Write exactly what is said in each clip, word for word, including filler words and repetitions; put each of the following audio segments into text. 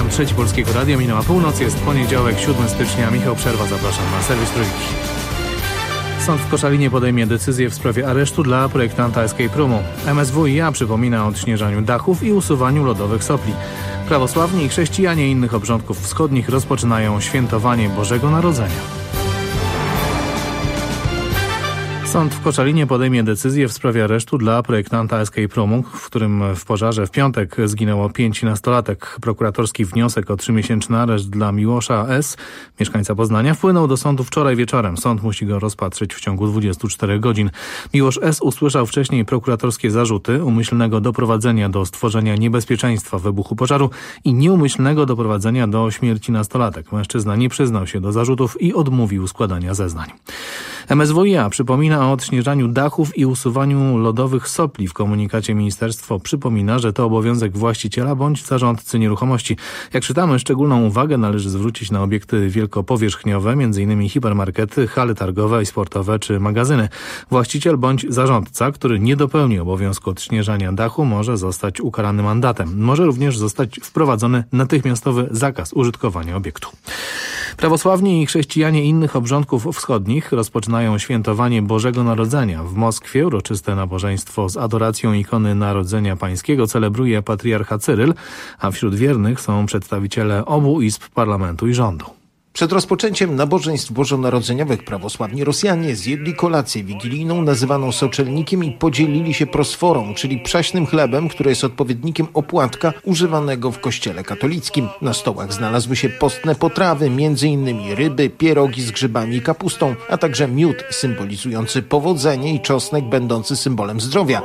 Program Trzeci Polskiego Radia. Minęła północ, jest poniedziałek, siódmego stycznia. Michał Przerwa, zapraszam na serwis Trójki. Sąd w Koszalinie podejmie decyzję w sprawie aresztu dla projektanta Escape Roomu. M S W i A przypomina o odśnieżaniu dachów i usuwaniu lodowych sopli. Prawosławni i chrześcijanie innych obrządków wschodnich rozpoczynają świętowanie Bożego Narodzenia. Sąd w Koszalinie podejmie decyzję w sprawie aresztu dla projektanta Escape Roomu, w którym w pożarze w piątek zginęło pięć nastolatek. Prokuratorski wniosek o trzymiesięczny areszt dla Miłosza S., mieszkańca Poznania, wpłynął do sądu wczoraj wieczorem. Sąd musi go rozpatrzyć w ciągu dwudziestu czterech godzin. Miłosz S. usłyszał wcześniej prokuratorskie zarzuty umyślnego doprowadzenia do stworzenia niebezpieczeństwa wybuchu pożaru i nieumyślnego doprowadzenia do śmierci nastolatek. Mężczyzna nie przyznał się do zarzutów i odmówił składania zeznań. M S W i A przypomina o odśnieżaniu dachów i usuwaniu lodowych sopli. W komunikacie ministerstwo przypomina, że to obowiązek właściciela bądź zarządcy nieruchomości. Jak czytamy, szczególną uwagę należy zwrócić na obiekty wielkopowierzchniowe, m.in. hipermarkety, hale targowe i sportowe czy magazyny. Właściciel bądź zarządca, który nie dopełni obowiązku odśnieżania dachu, może zostać ukarany mandatem. Może również zostać wprowadzony natychmiastowy zakaz użytkowania obiektu. Prawosławni i chrześcijanie innych obrządków wschodnich rozpoczynają świętowanie Bożego Narodzenia. W Moskwie uroczyste nabożeństwo z adoracją ikony Narodzenia Pańskiego celebruje patriarcha Cyryl, a wśród wiernych są przedstawiciele obu izb parlamentu i rządu. Przed rozpoczęciem nabożeństw bożonarodzeniowych prawosławni Rosjanie zjedli kolację wigilijną nazywaną soczelnikiem i podzielili się prosforą, czyli przaśnym chlebem, który jest odpowiednikiem opłatka używanego w kościele katolickim. Na stołach znalazły się postne potrawy, między innymi ryby, pierogi z grzybami i kapustą, a także miód symbolizujący powodzenie i czosnek będący symbolem zdrowia.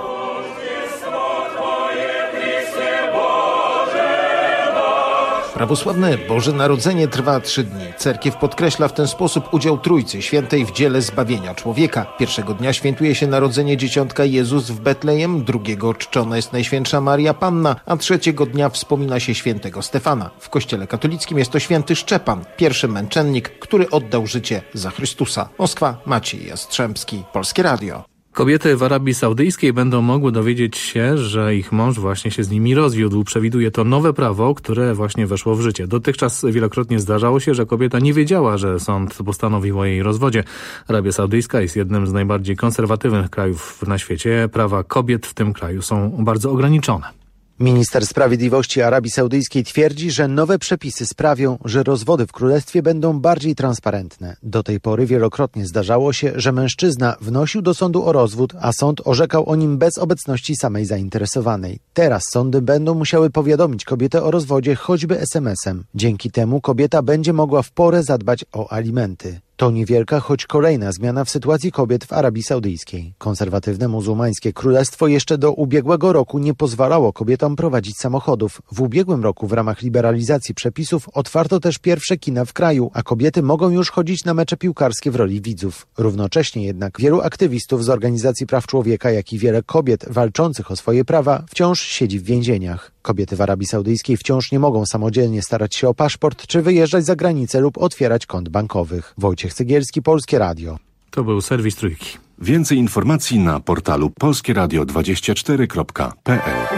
Prawosławne Boże Narodzenie trwa trzy dni. Cerkiew podkreśla w ten sposób udział Trójcy Świętej w dziele zbawienia człowieka. Pierwszego dnia świętuje się narodzenie dzieciątka Jezus w Betlejem, drugiego czczona jest Najświętsza Maria Panna, a trzeciego dnia wspomina się świętego Stefana. W kościele katolickim jest to święty Szczepan, pierwszy męczennik, który oddał życie za Chrystusa. Moskwa, Maciej Jastrzębski, Polskie Radio. Kobiety w Arabii Saudyjskiej będą mogły dowiedzieć się, że ich mąż właśnie się z nimi rozwiódł. Przewiduje to nowe prawo, które właśnie weszło w życie. Dotychczas wielokrotnie zdarzało się, że kobieta nie wiedziała, że sąd postanowił o jej rozwodzie. Arabia Saudyjska jest jednym z najbardziej konserwatywnych krajów na świecie. Prawa kobiet w tym kraju są bardzo ograniczone. Minister Sprawiedliwości Arabii Saudyjskiej twierdzi, że nowe przepisy sprawią, że rozwody w królestwie będą bardziej transparentne. Do tej pory wielokrotnie zdarzało się, że mężczyzna wnosił do sądu o rozwód, a sąd orzekał o nim bez obecności samej zainteresowanej. Teraz sądy będą musiały powiadomić kobietę o rozwodzie choćby es em esem. Dzięki temu kobieta będzie mogła w porę zadbać o alimenty. To niewielka, choć kolejna zmiana w sytuacji kobiet w Arabii Saudyjskiej. Konserwatywne muzułmańskie królestwo jeszcze do ubiegłego roku nie pozwalało kobietom prowadzić samochodów. W ubiegłym roku w ramach liberalizacji przepisów otwarto też pierwsze kina w kraju, a kobiety mogą już chodzić na mecze piłkarskie w roli widzów. Równocześnie jednak wielu aktywistów z organizacji praw człowieka, jak i wiele kobiet walczących o swoje prawa wciąż siedzi w więzieniach. Kobiety w Arabii Saudyjskiej wciąż nie mogą samodzielnie starać się o paszport, czy wyjeżdżać za granicę lub otwierać kont bankowych. Wojciech Cegielski, Polskie Radio. To był serwis Trójki. Więcej informacji na portalu polskie radio dwadzieścia cztery kropka p l.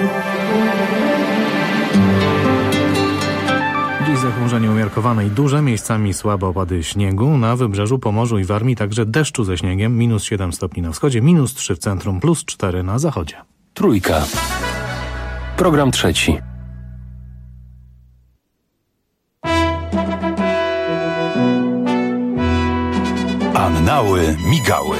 Dziś zachmurzenie umiarkowane i duże, miejscami słabe opady śniegu. Na wybrzeżu, Pomorzu i Warmii także deszczu ze śniegiem. Minus siedem stopni na wschodzie, minus trzy w centrum, plus cztery na zachodzie. Trójka. Program trzeci. Annały migały.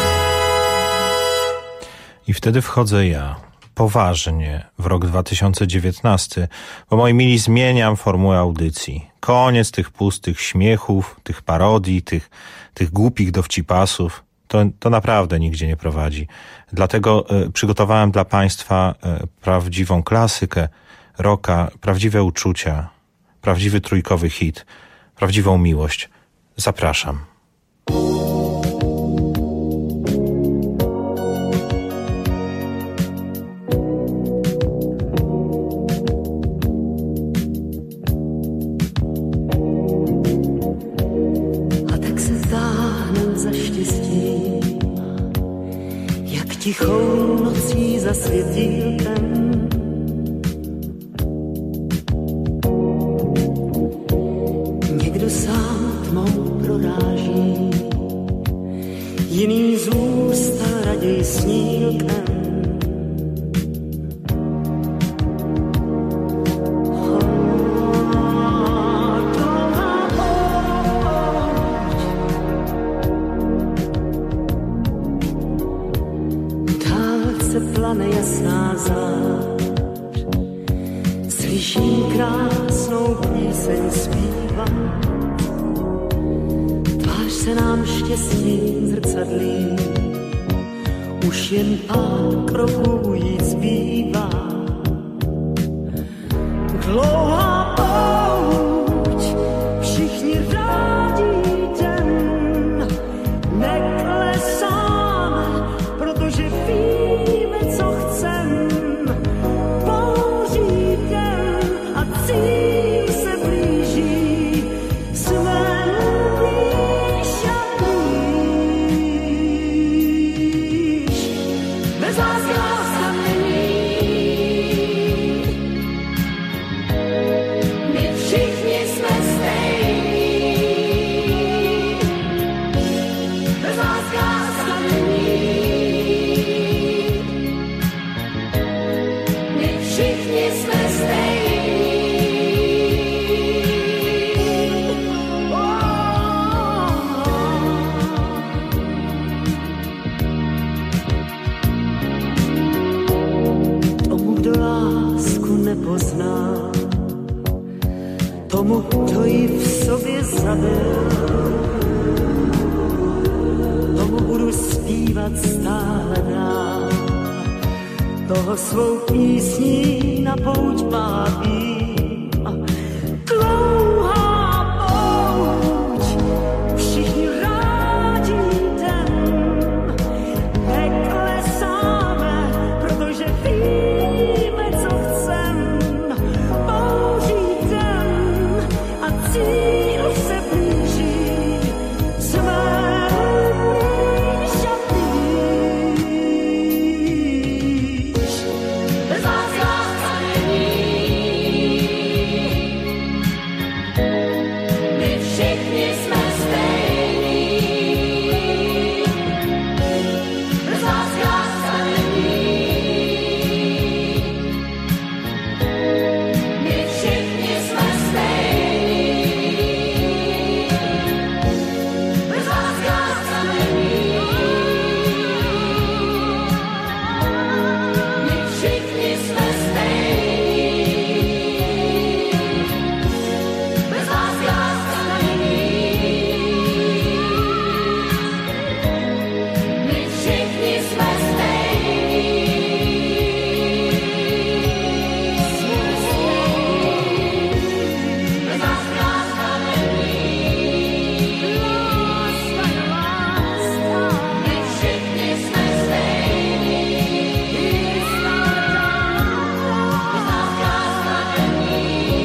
I wtedy wchodzę ja, poważnie, w rok dwa tysiące dziewiętnasty, bo moi mili zmieniam formułę audycji. Koniec tych pustych śmiechów, tych parodii, tych, tych głupich dowcipasów. To, to naprawdę nigdzie nie prowadzi. Dlatego y, przygotowałem dla Państwa y, prawdziwą klasykę rocka, prawdziwe uczucia, prawdziwy trójkowy hit, prawdziwą miłość. Zapraszam. Tichou nocí za světýlkem snílkem. Plane jasná zář, slyším krásnou píseň zpívat. Tvář se nám štěstím zrcadlí, už jen pár kroků jít zbývá. Dlouhá pouť, všichni rádi jdem, neklesáme, protože víme, co chcem. Bouří den a cíl se blíží, jsme blíž a blíž. Bez lásky láska není, my všichni jsme stejní. Bez lásky láska není, všichni jsme stejní. Oh, oh, oh. Tomu, kdo lásku nepozná, tomu, kdo ji v sobě zabil, tomu budu zpívat stále dál. Toho svou písní na pouť vábím. Dlouhá pouť, všichni rádi jdem, neklesáme, protože víme, co chcem. Bouří den a cíl se blíží, jsme blíž a blíž. Bez lásky láska není, my všichni jsme stejní. Bez lásky láska není, my všichni jsme stejní. Bez lásky láska není, my všichni jsme stejní. Bez lásky láska není, my všichni jsme stejní. Bez lásky láska není, my všichni jsme stejní. Bez lásky láska není,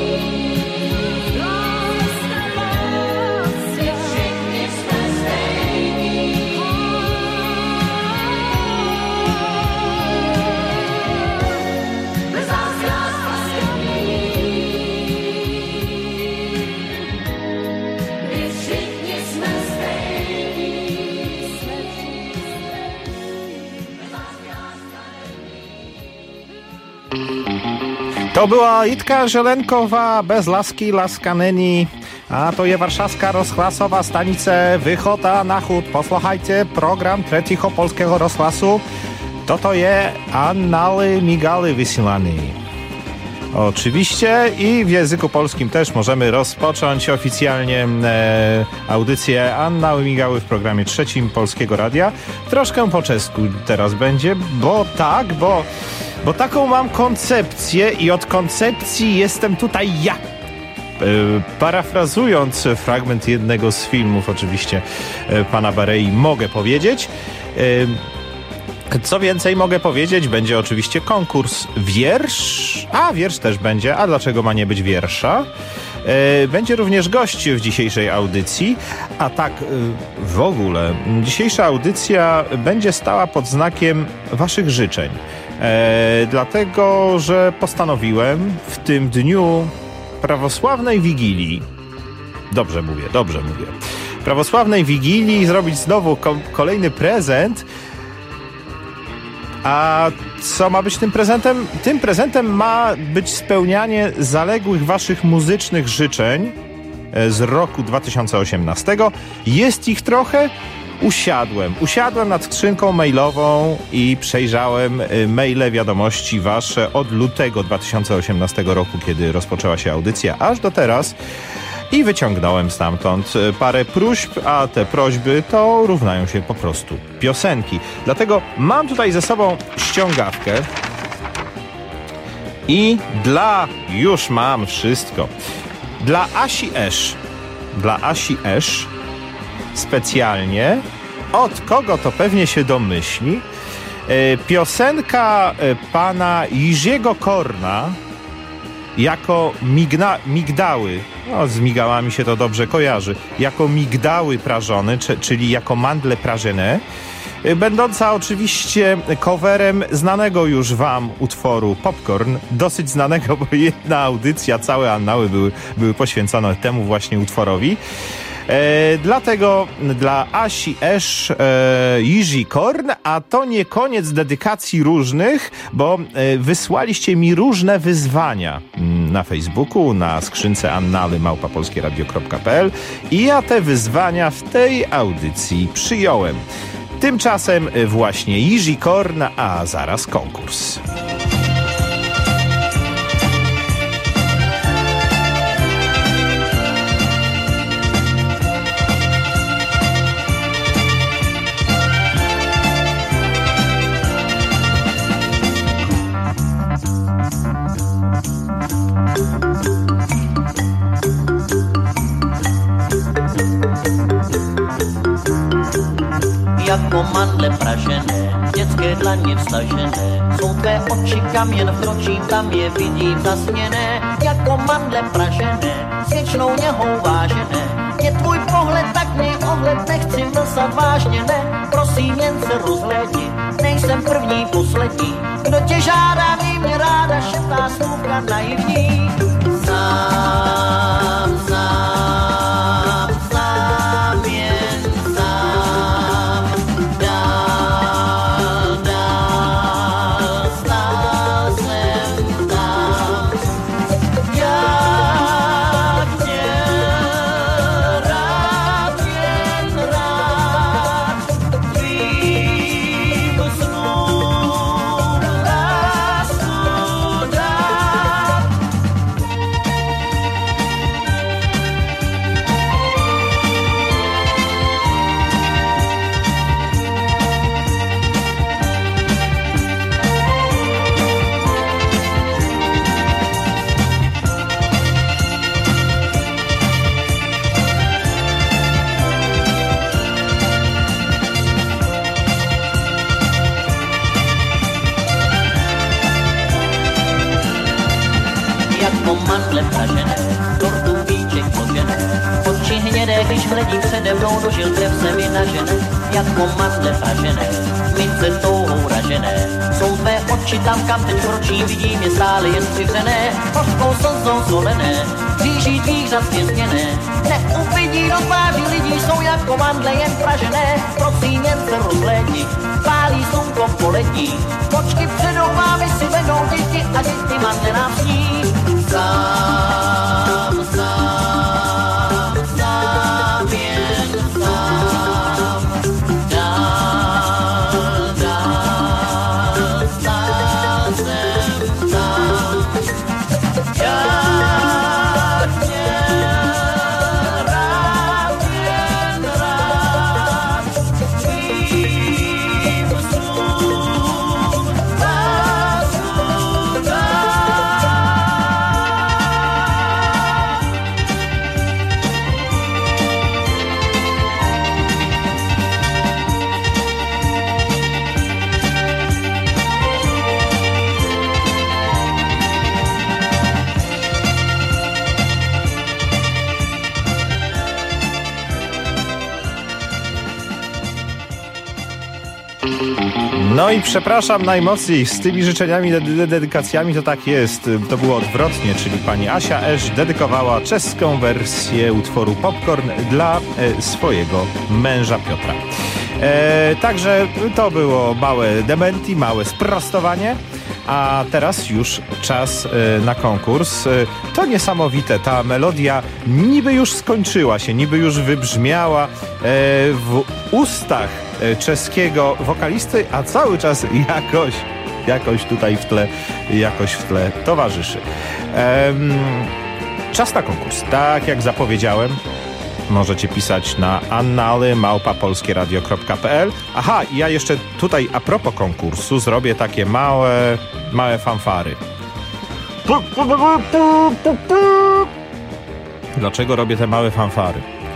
my všichni jsme stejní. Bez lásky láska není, my všichni jsme stejní. To była Jitka Żelenkowa, Bez laski laska není. A to je warszawska rozhlasowa stanice Wychota na chód. Posłuchajcie program Trzeciego Polskiego Rozhlasu. Toto je Annaly Migały wysyłany. Oczywiście i w języku polskim też możemy rozpocząć oficjalnie e, audycję Annały Migały w programie Trzecim Polskiego Radia. Troszkę po czesku teraz będzie, bo tak, bo, bo taką mam koncepcję i od koncepcji jestem tutaj ja. E, parafrazując fragment jednego z filmów oczywiście e, pana Barei, mogę powiedzieć... E, Co więcej mogę powiedzieć, będzie oczywiście konkurs wiersz, a wiersz też będzie, a dlaczego ma nie być wiersza? E, będzie również gość w dzisiejszej audycji, a tak e, w ogóle dzisiejsza audycja będzie stała pod znakiem waszych życzeń. E, dlatego, że postanowiłem w tym dniu prawosławnej Wigilii, dobrze mówię, dobrze mówię, prawosławnej Wigilii zrobić znowu ko- kolejny prezent A co ma być tym prezentem? Tym prezentem ma być spełnianie zaległych waszych muzycznych życzeń z roku dwa tysiące osiemnastego. Jest ich trochę. Usiadłem. Usiadłem nad skrzynką mailową i przejrzałem maile, wiadomości wasze od lutego dwa tysiące osiemnastego roku, kiedy rozpoczęła się audycja, aż do teraz. I wyciągnąłem stamtąd parę próśb, a te prośby to równają się po prostu piosenki. Dlatego mam tutaj ze sobą ściągawkę i dla... już mam wszystko. Dla Asi Esz. Dla Asi Esz specjalnie, od kogo to pewnie się domyśli, piosenka pana Jiżiego Korna jako migna, migdały, no z migałami się to dobrze kojarzy, jako migdały prażone, czyli jako mandle prażone, będąca oczywiście coverem znanego już wam utworu Popcorn, dosyć znanego, bo jedna audycja, całe annały były, były poświęcone temu właśnie utworowi. E, dlatego dla Asi Esz e, Jiří Korn, a to nie koniec dedykacji różnych, bo e, wysłaliście mi różne wyzwania na Facebooku, na skrzynce annaly małpa polskie radio kropka p l i ja te wyzwania w tej audycji przyjąłem. Tymczasem właśnie Jiří Korn, a zaraz konkurs. Jako mandle pražené, dětské dlaně vstažené, jsou tvé oči kaměn v kročím, tam je vidím zasněné. Jako mandle pražené, s věčnou něhou vážené, je tvůj pohled, tak mě ohled, nechci mlsat vážně, ne, prosím jen se rozhlédni, nejsem první, poslední, kdo tě žádá, měj mě ráda, šeptá slůvka naivní. Sám, sám, sám, jen sám, dál, dál, stál jsem tam. Jak tě rád, jen rád, tvým snům lásku dát. Jako mandle pražené, tortu víček složené, oči hnědé, když hledím přede mnou, do žil krev se mi nažené. Jako mandle pražené, mince touhou ražené, jsou tvé oči tam, kam teď kročím, vidím je stále jen přivřené, hořkou slzou zvolené, kříží tvých řad stěsněné, neuvidí do tváří lidí, jsou jako mandle jen pražené, prosím jen se rozhlédni, pálí slunko poletí, počky předou vámi si vedou děti a děti mandle nám sní. Sám, sám, sám, jen sám, dál, dál, stál jsem tam. Jak tě rád, jen rád, tvým snům lásku dát. No i przepraszam najmocniej, z tymi życzeniami, ded- dedykacjami to tak jest. To było odwrotnie, czyli pani Asia Esz dedykowała czeską wersję utworu Popcorn dla e, swojego męża Piotra. E, także to było małe dementi, małe sprostowanie. A teraz już czas e, na konkurs. E, to niesamowite, ta melodia niby już skończyła się, niby już wybrzmiała e, w ustach e, czeskiego wokalisty, a cały czas jakoś, jakoś tutaj w tle, jakoś w tle towarzyszy. E, czas na konkurs. Tak jak zapowiedziałem, możecie pisać na annaly małpa polskie radio kropka p l. Aha, i ja jeszcze tutaj a propos konkursu zrobię takie małe, małe fanfary. Dlaczego robię te małe fanfary?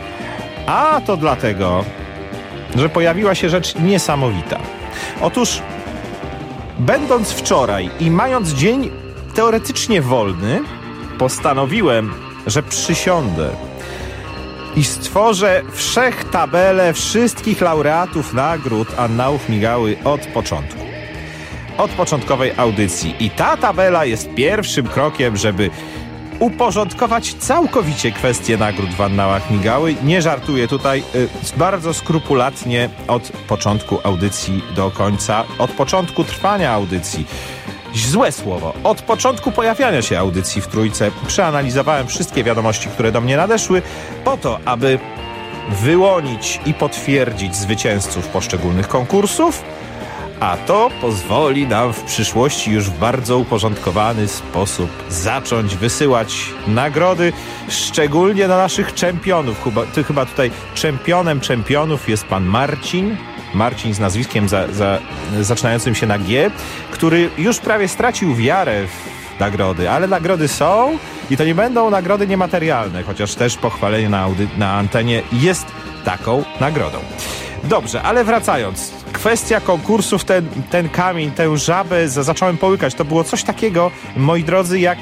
A to dlatego, że pojawiła się rzecz niesamowita. Otóż, będąc wczoraj i mając dzień teoretycznie wolny, postanowiłem, że przysiądę i stworzę wszechtabelę wszystkich laureatów nagród Annałów Migały od początku. Od początkowej audycji. I ta tabela jest pierwszym krokiem, żeby uporządkować całkowicie kwestię nagród w Annałach Migały. Nie żartuję tutaj, y, bardzo skrupulatnie od początku audycji do końca, od początku trwania audycji. Złe słowo. Od początku pojawiania się audycji w Trójce przeanalizowałem wszystkie wiadomości, które do mnie nadeszły, po to, aby wyłonić i potwierdzić zwycięzców poszczególnych konkursów, a to pozwoli nam w przyszłości już w bardzo uporządkowany sposób zacząć wysyłać nagrody, szczególnie na naszych czempionów. Chyba, ty, chyba tutaj czempionem czempionów jest pan Marcin, Marcin z nazwiskiem za, za, zaczynającym się na G, który już prawie stracił wiarę w nagrody, ale nagrody są i to nie będą nagrody niematerialne, chociaż też pochwalenie na, audy, na antenie jest taką nagrodą. Dobrze, ale wracając, kwestia konkursów, ten, ten kamień, tę żabę zacząłem połykać. To było coś takiego, moi drodzy, jak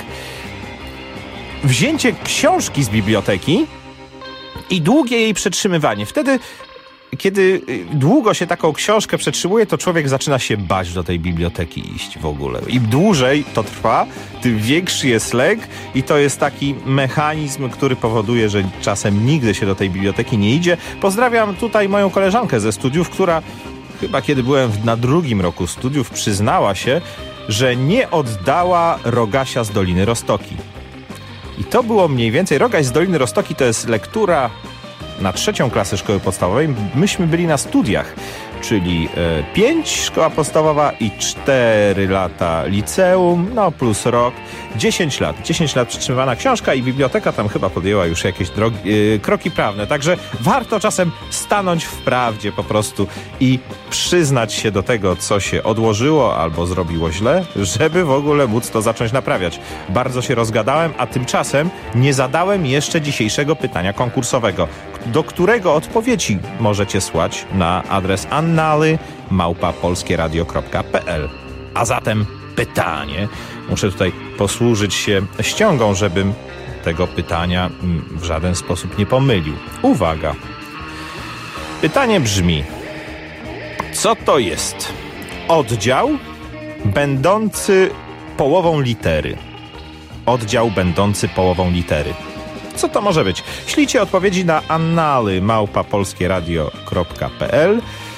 wzięcie książki z biblioteki i długie jej przetrzymywanie. Wtedy, kiedy długo się taką książkę przetrzymuje, to człowiek zaczyna się bać do tej biblioteki iść w ogóle. Im dłużej to trwa, tym większy jest lęk i to jest taki mechanizm, który powoduje, że czasem nigdy się do tej biblioteki nie idzie. Pozdrawiam tutaj moją koleżankę ze studiów, która chyba kiedy byłem na drugim roku studiów przyznała się, że nie oddała Rogasia z Doliny Roztoki. I to było mniej więcej, Rogaś z Doliny Roztoki to jest lektura na trzecią klasę szkoły podstawowej. Myśmy byli na studiach, czyli e, pięć szkoła podstawowa i cztery lata liceum, no plus rok, dziesięć lat. dziesięć lat przytrzymywana książka i biblioteka tam chyba podjęła już jakieś drogi, e, kroki prawne. Także warto czasem stanąć w prawdzie po prostu i przyznać się do tego, co się odłożyło albo zrobiło źle, żeby w ogóle móc to zacząć naprawiać. Bardzo się rozgadałem, a tymczasem nie zadałem jeszcze dzisiejszego pytania konkursowego, do którego odpowiedzi możecie słać na adres annaly małpa polskie radio kropka p l. A zatem pytanie. Muszę tutaj posłużyć się ściągą, żebym tego pytania w żaden sposób nie pomylił. Uwaga. Pytanie brzmi: co to jest oddział będący połową litery? Oddział będący połową litery. Co to może być? Ślijcie odpowiedzi na annaly małpa polskie radio kropka p l.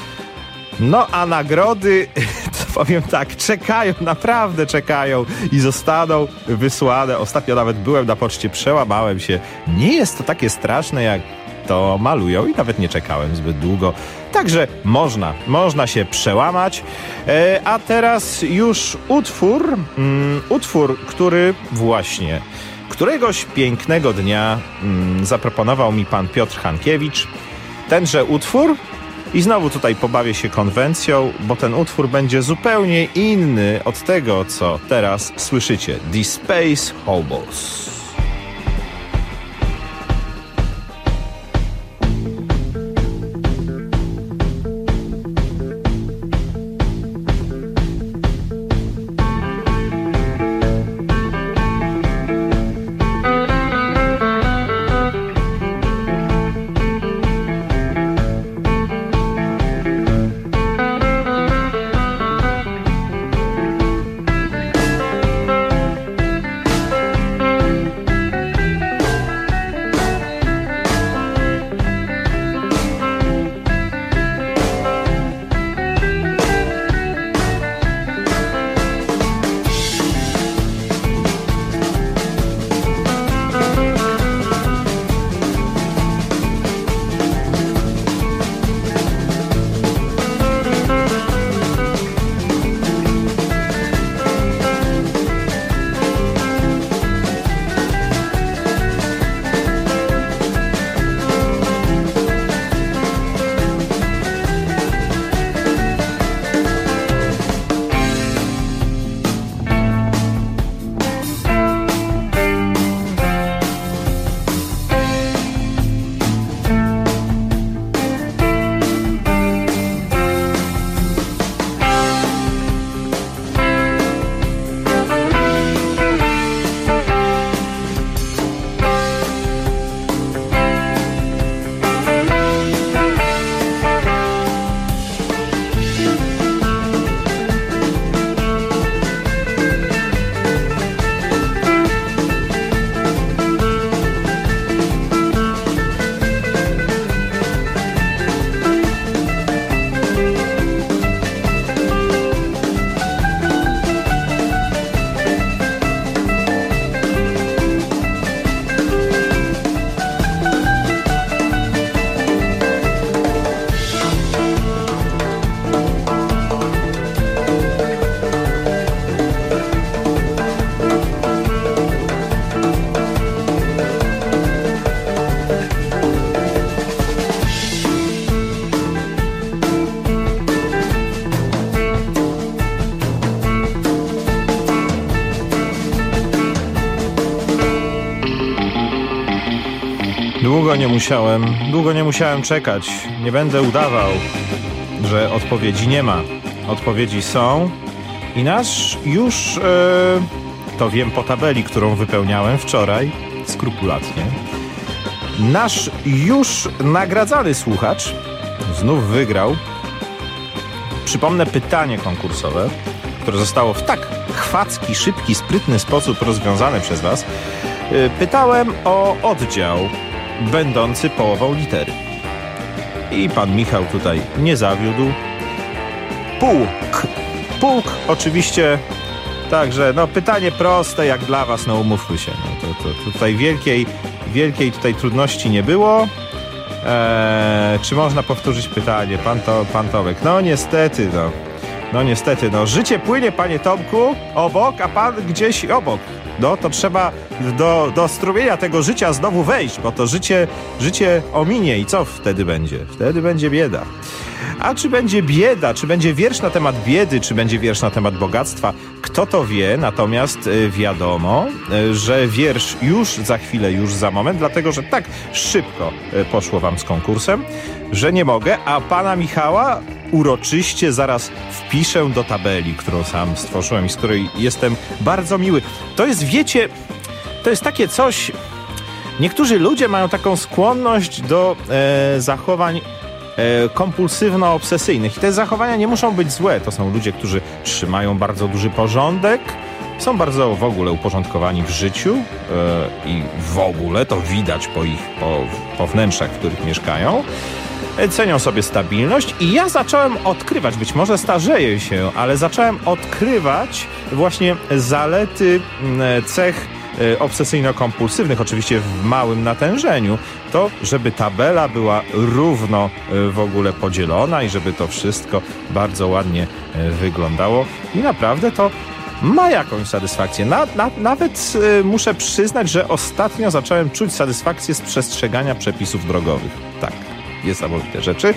No a nagrody, to powiem tak, czekają, naprawdę czekają i zostaną wysłane. Ostatnio nawet byłem na poczcie, przełamałem się. Nie jest to takie straszne, jak to malują i nawet nie czekałem zbyt długo. Także można, można się przełamać. E, a teraz już utwór, mm, utwór, który właśnie któregoś pięknego dnia mm, zaproponował mi pan Piotr Hankiewicz tenże utwór i znowu tutaj pobawię się konwencją, bo ten utwór będzie zupełnie inny od tego, co teraz słyszycie. The Space Hobos. Długo nie musiałem, długo nie musiałem czekać. Nie będę udawał, że odpowiedzi nie ma. Odpowiedzi są i nasz już, e, to wiem po tabeli, którą wypełniałem wczoraj, skrupulatnie, nasz już nagradzany słuchacz znów wygrał. Przypomnę pytanie konkursowe, które zostało w tak chwacki, szybki, sprytny sposób rozwiązane przez was. Pytałem o oddział będący połową litery. I pan Michał tutaj nie zawiódł. Pułk. Pułk oczywiście, także no pytanie proste jak dla was, no umówmy się. No, to, to tutaj wielkiej, wielkiej tutaj trudności nie było. Eee, czy można powtórzyć pytanie? Pan, to, pan Tomek. No niestety, no. No niestety, no. Życie płynie, panie Tomku, obok, a pan gdzieś obok. No to trzeba do, do strumienia tego życia znowu wejść, bo to życie, życie ominie i co wtedy będzie? Wtedy będzie bieda. A czy będzie bieda, czy będzie wiersz na temat biedy, czy będzie wiersz na temat bogactwa? Kto to wie, natomiast wiadomo, że wiersz już za chwilę, już za moment, dlatego, że tak szybko poszło wam z konkursem, że nie mogę, a pana Michała uroczyście zaraz wpiszę do tabeli, którą sam stworzyłem i z której jestem bardzo miły. To jest, wiecie, to jest takie coś, niektórzy ludzie mają taką skłonność do e, zachowań e, kompulsywno-obsesyjnych i te zachowania nie muszą być złe. To są ludzie, którzy trzymają bardzo duży porządek, są bardzo w ogóle uporządkowani w życiu e, i w ogóle to widać po ich, po, po wnętrzach, w których mieszkają. Cenią sobie stabilność i ja zacząłem odkrywać, być może starzeję się, ale zacząłem odkrywać właśnie zalety cech obsesyjno-kompulsywnych, oczywiście w małym natężeniu, to żeby tabela była równo w ogóle podzielona i żeby to wszystko bardzo ładnie wyglądało i naprawdę to ma jakąś satysfakcję. Na, na, nawet y, muszę przyznać, że ostatnio zacząłem czuć satysfakcję z przestrzegania przepisów drogowych. Tak. Niesamowite rzeczy,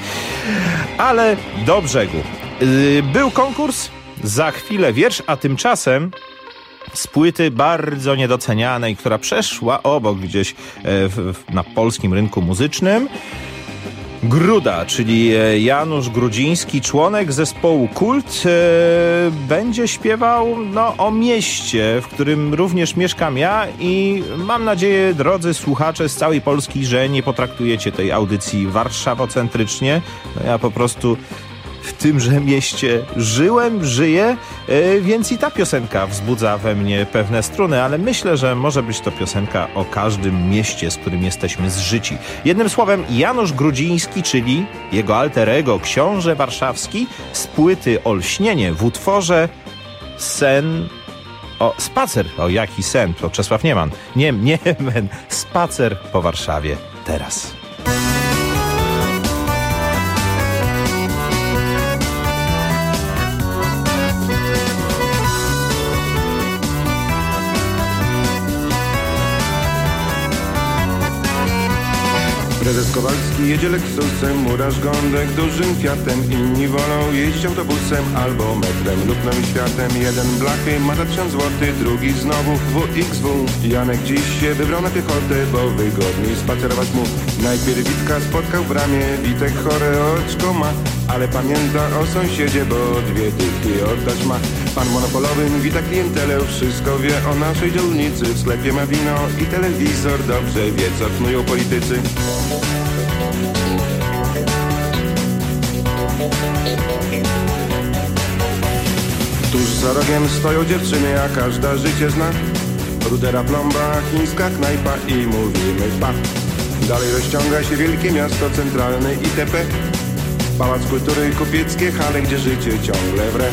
ale do brzegu. Yy, był konkurs, za chwilę wiersz, a tymczasem z płyty bardzo niedocenianej, która przeszła obok gdzieś e, w, w, na polskim rynku muzycznym, Gruda, czyli Janusz Grudziński, członek zespołu Kult, e, będzie śpiewał no, o mieście, w którym również mieszkam ja i mam nadzieję, drodzy słuchacze z całej Polski, że nie potraktujecie tej audycji warszawocentrycznie. No, ja po prostu w tymże mieście żyłem, żyję, e, więc i ta piosenka wzbudza we mnie pewne struny, ale myślę, że może być to piosenka o każdym mieście, z którym jesteśmy zżyci. Jednym słowem, Janusz Grudziński, czyli jego alter ego, książę warszawski, z płyty Olśnienie w utworze Sen... O, spacer. O, jaki sen? To Czesław Nieman. Nie, nie, men. Spacer po Warszawie. Teraz. Prezes Kowalski jedzie Lexusem, murarz Gądek dużym Fiatem, inni wolą jeździć autobusem albo metrem lub Nowym Światem. Jeden blachy ma za tysiąc złotych, drugi znowu W X W. Janek dziś się wybrał na piechotę, bo wygodniej spacerować mu. Najpierw Witka spotkał w bramie, Witek chore oczko ma, ale pamięta o sąsiedzie, bo dwie dychy oddać ma. Pan monopolowym wita klientelę, wszystko wie o naszej dzielnicy. W sklepie ma wino i telewizor, dobrze wie, co knują politycy. Tuż za rogiem stoją dziewczyny, a każda życie zna. Rudera plomba, chińska knajpa i mówimy pa. Dalej rozciąga się wielkie miasto centralne itp. Pałac Kultury, kupieckie hale, gdzie życie ciągle wre.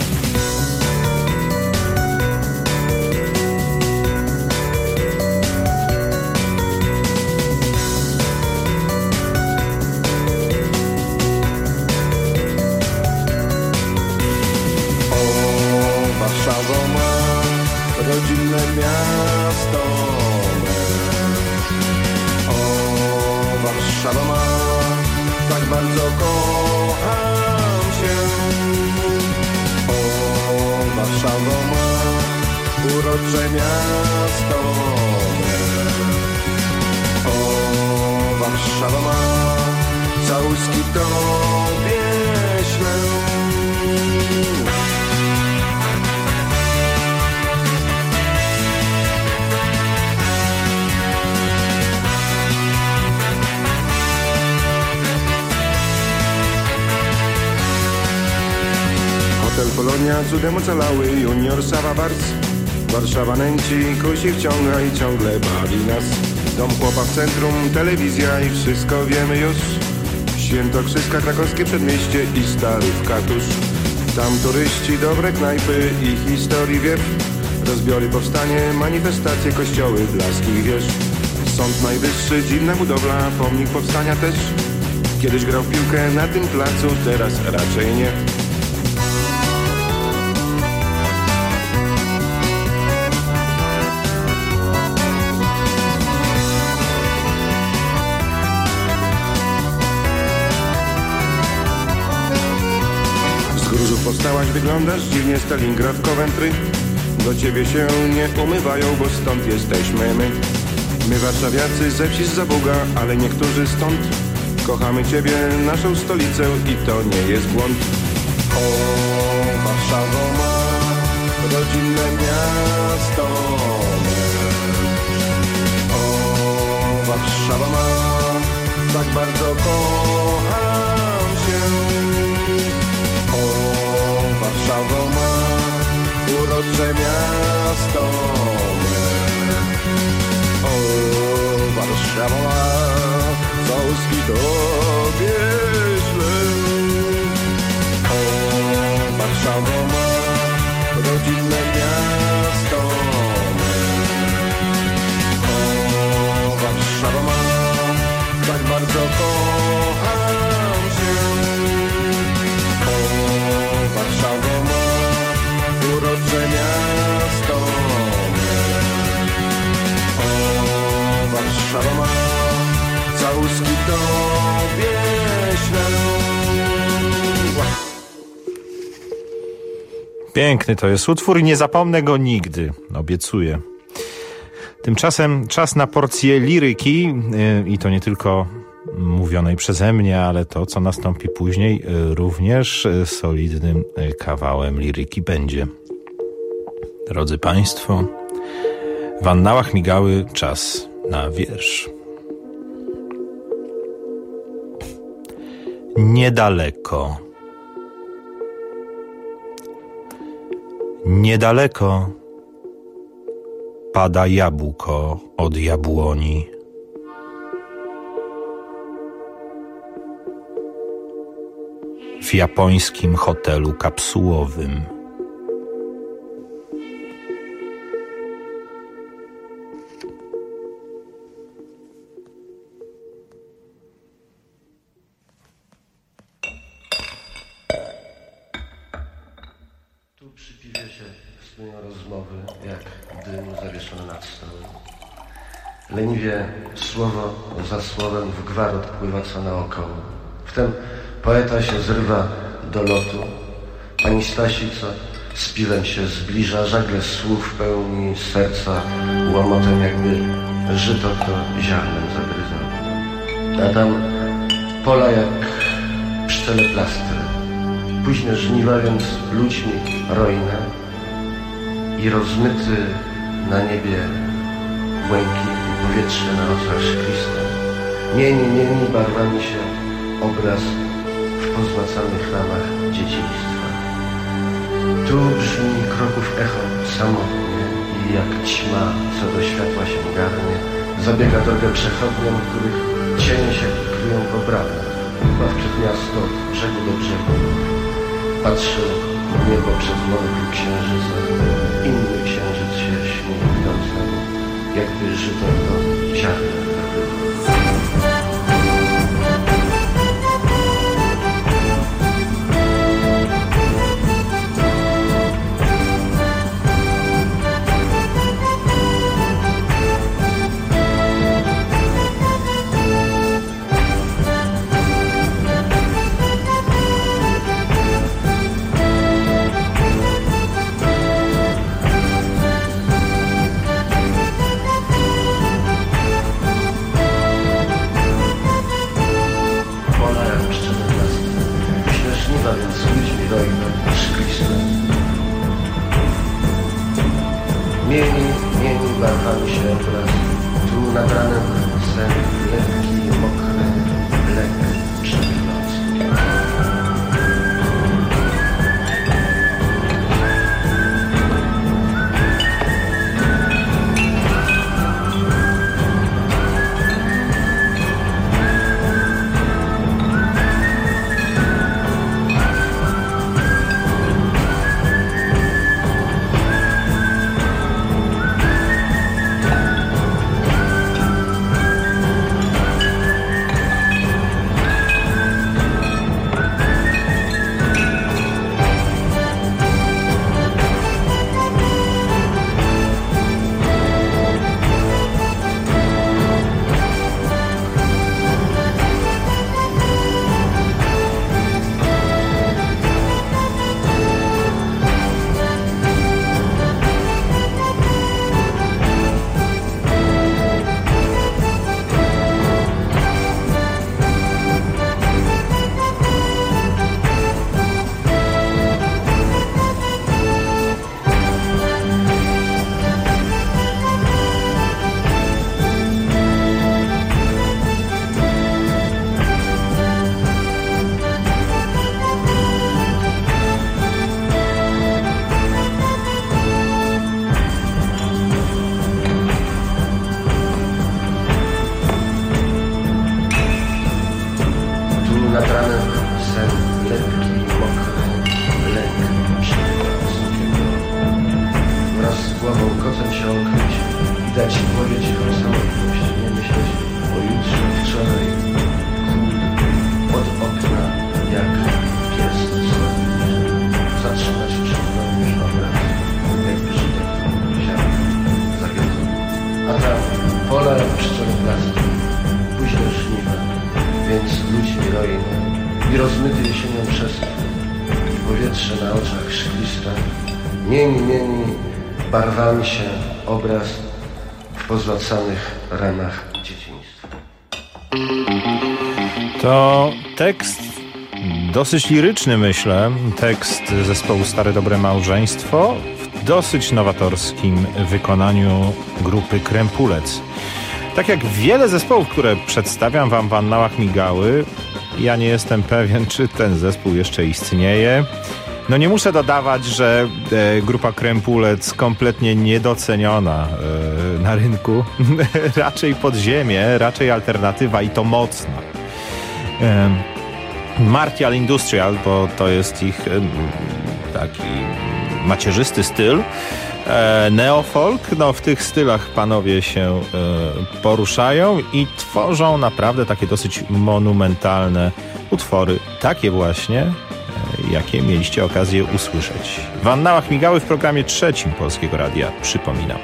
Rodzinne miasto me. O, Warszawa ma, tak bardzo kocham się. O, Warszawa ma, urocze miasto me. O, Tobie ślę. Hotel Polonia cudem ocalały, Junior Sawa Wars. Warszawa nęci, kusi wciąga i ciągle bawi nas. Dom chłopa w centrum, telewizja i wszystko wiemy już. Świętokrzyska, krakowskie przedmieście i Starówka tuż. Tam turyści, dobre knajpy i historii wiew. Rozbiory, powstanie, manifestacje, kościoły, blaski i wież. Sąd Najwyższy, dziwna budowla, pomnik powstania też. Kiedyś grał w piłkę na tym placu, teraz raczej nie. Powstałaś, wyglądasz dziwnie, Stalingrad, Coventry. Do ciebie się nie umywają, bo stąd jesteśmy my. My warszawiacy ze wsi z Zabuga, ale niektórzy stąd. Kochamy ciebie, naszą stolicę i to nie jest błąd. O, Warszawo ma rodzinne miasto me. O, Warszawa ma, tak bardzo kocham się. Warszawa ma urocze miasto me. O, Warszawa ma całuski Tobie ślę. O, Warszawa ma rodzinne miasto me. O, Warszawa ma, tak bardzo kocham się. Warszawa ma urocze miasto me. O, Warszawa ma całuski Tobie ślę. Piękny to jest utwór i nie zapomnę go nigdy, obiecuję. Tymczasem czas na porcję liryki yy, i to nie tylko mówionej przeze mnie, ale to, co nastąpi później, również solidnym kawałem liryki będzie. Drodzy Państwo, w annałach migały, czas na wiersz. Niedaleko. Niedaleko pada jabłko od jabłoni. W japońskim hotelu kapsułowym. Tu przy piwie się wspólne rozmowy, jak dym zawieszony nad stołem. Leniwie słowo za słowem w gwar odpływa co naokoło. Wtem poeta się zrywa do lotu. Pani Stasi, co z piwem się zbliża, żagle słów pełni serca łomotem, jakby żyto to ziarnem zagryzał. A tam pola jak pszczele plastry, późne żniwa, więc ludźmi rojne i rozmyty na niebie błękit i powietrze na nocach szkliste. Mieni, mieni barwami się obraz w pozmacanych ramach dzieciństwa. Tu brzmi kroków echo samotnie i jak ćma, co do światła się garnie, zabiega drogę przechodniom, których cienie się kryją w obradach, chyba przed miasto od brzegu do brzegu. Patrzy w niebo przez monokul księżyca, inny księżyc się śni nocem, jakby żyto to ziarnem nabyło. barwami się obraz. Tu nad ranem sen lekki, mokry, lek przed nocą. Nad ranem sen lekki, mokry, lek przed nocą. Wraz z głową kocem się okryć i dać głowie cichą samotność. Nie myśleć o jutrze, wczoraj. Od okna jak pies słodny. Zatrzymać przed nami już obraz, jakby żytek ziarno zawiedzony. A tam pola jak pszczoły blask, późne żniwa. Więc ludźmi rojne i rozmyty jesienią przestrzeń i powietrze na oczach szkliste, mieni, mieni barwami się obraz w pozłacanych ramach dzieciństwa. To tekst dosyć liryczny, myślę, tekst zespołu Stare Dobre Małżeństwo w dosyć nowatorskim wykonaniu grupy Krempulec. Tak jak wiele zespołów, które przedstawiam wam w Annałach Migały, ja nie jestem pewien, czy ten zespół jeszcze istnieje. No nie muszę dodawać, że e, grupa Krempulec kompletnie niedoceniona e, na rynku. Raczej podziemie, raczej alternatywa i to mocna. E, Martial Industrial, bo to jest ich e, taki macierzysty styl. Neofolk, no w tych stylach panowie się e, poruszają i tworzą naprawdę takie dosyć monumentalne utwory, takie właśnie, e, jakie mieliście okazję usłyszeć w Annałach Migały w programie trzecim Polskiego Radia, przypominam.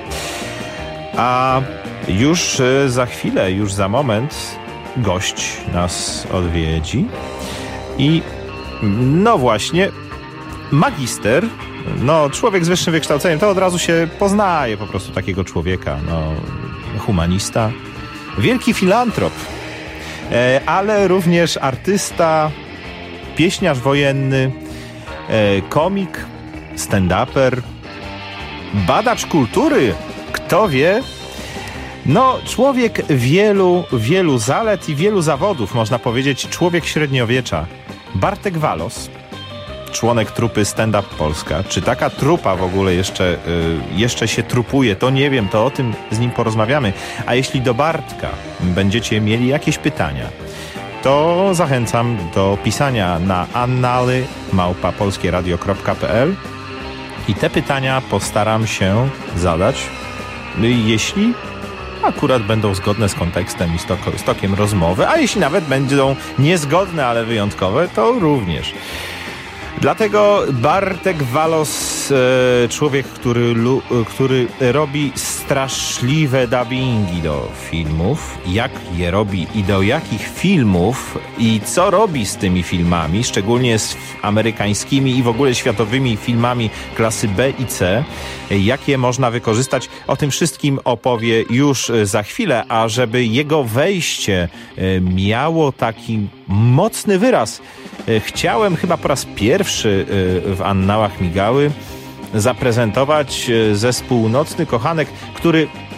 A już e, za chwilę, już za moment gość nas odwiedzi i no właśnie magister. No, człowiek z wyższym wykształceniem, to od razu się poznaje po prostu takiego człowieka. No, humanista, wielki filantrop, e, ale również artysta, pieśniarz wojenny, e, komik, stand-uper, badacz kultury, kto wie. No, człowiek wielu, wielu zalet i wielu zawodów, można powiedzieć, człowiek średniowiecza. Bartek Walos, członek trupy Stand Up Polska. Czy taka trupa w ogóle jeszcze, y, jeszcze się trupuje, to nie wiem, to o tym z nim porozmawiamy. A jeśli do Bartka będziecie mieli jakieś pytania, to zachęcam do pisania na annaly małpa polskieradio kropka p l i te pytania postaram się zadać, jeśli akurat będą zgodne z kontekstem i stok- z tokiem rozmowy, a jeśli nawet będą niezgodne, ale wyjątkowe, to również. Dlatego Bartek Walos, e, człowiek, który, lu, który robi straszliwe dubbingi do filmów, jak je robi i do jakich filmów i co robi z tymi filmami, szczególnie z amerykańskimi i w ogóle światowymi filmami klasy B i C, jakie można wykorzystać. O tym wszystkim opowie już za chwilę, a żeby jego wejście miało taki mocny wyraz, chciałem chyba po raz pierwszy w Annałach Migały zaprezentować zespół Nocny Kochanek, który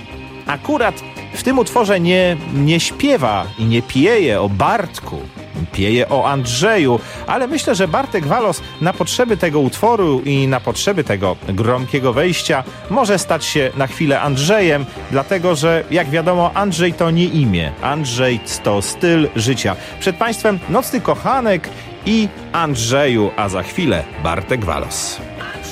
akurat w tym utworze nie, nie śpiewa i nie pieje o Bartku, pieje o Andrzeju, ale myślę, że Bartek Walos na potrzeby tego utworu i na potrzeby tego gromkiego wejścia może stać się na chwilę Andrzejem, dlatego że jak wiadomo Andrzej to nie imię, Andrzej to styl życia. Przed Państwem Nocny Kochanek i Andrzeju, a za chwilę Bartek Walos.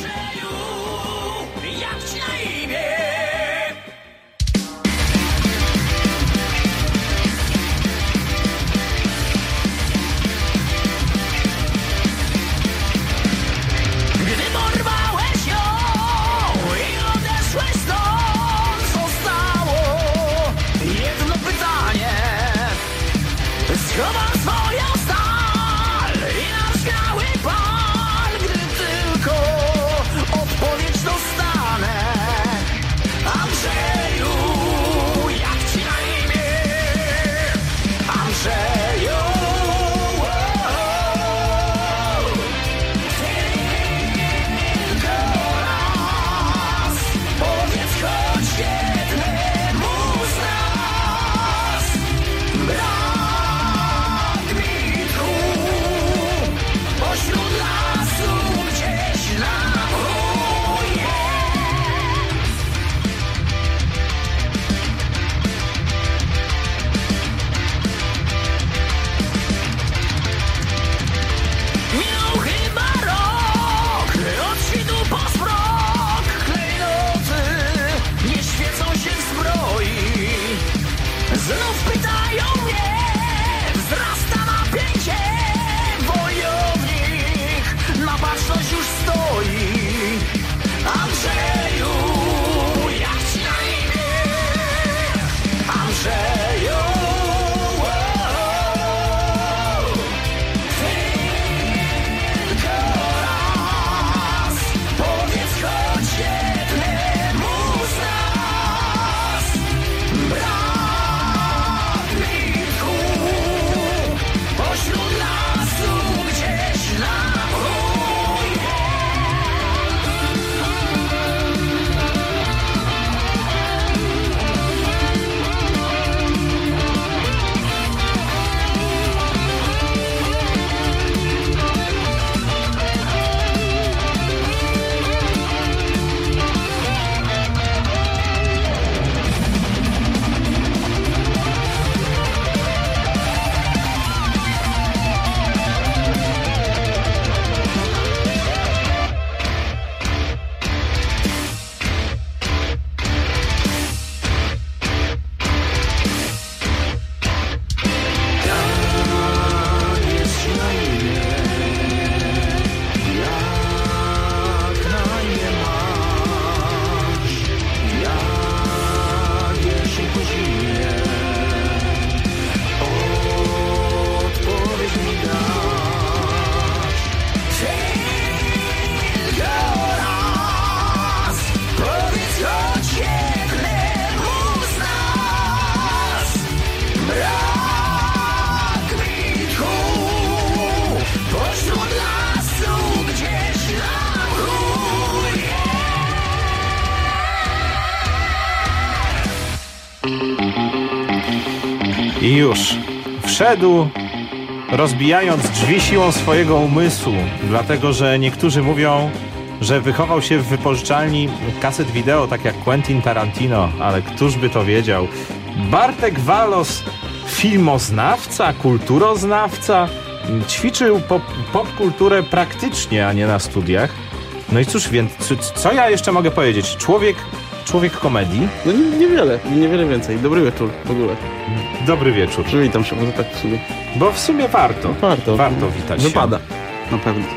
I już wszedł, rozbijając drzwi siłą swojego umysłu, dlatego że niektórzy mówią, że wychował się w wypożyczalni kaset wideo, tak jak Quentin Tarantino, ale któż by to wiedział? Bartek Walos, filmoznawca, kulturoznawca, ćwiczył pop, popkulturę praktycznie, a nie na studiach. No i cóż, więc co ja jeszcze mogę powiedzieć? Człowiek, człowiek komedii? No niewiele, niewiele więcej. Dobry wieczór w ogóle. Dobry wieczór. Witam się, bo tak w sumie. Bo w sumie warto. Warto. Warto witać Wypada. się. Na pewno.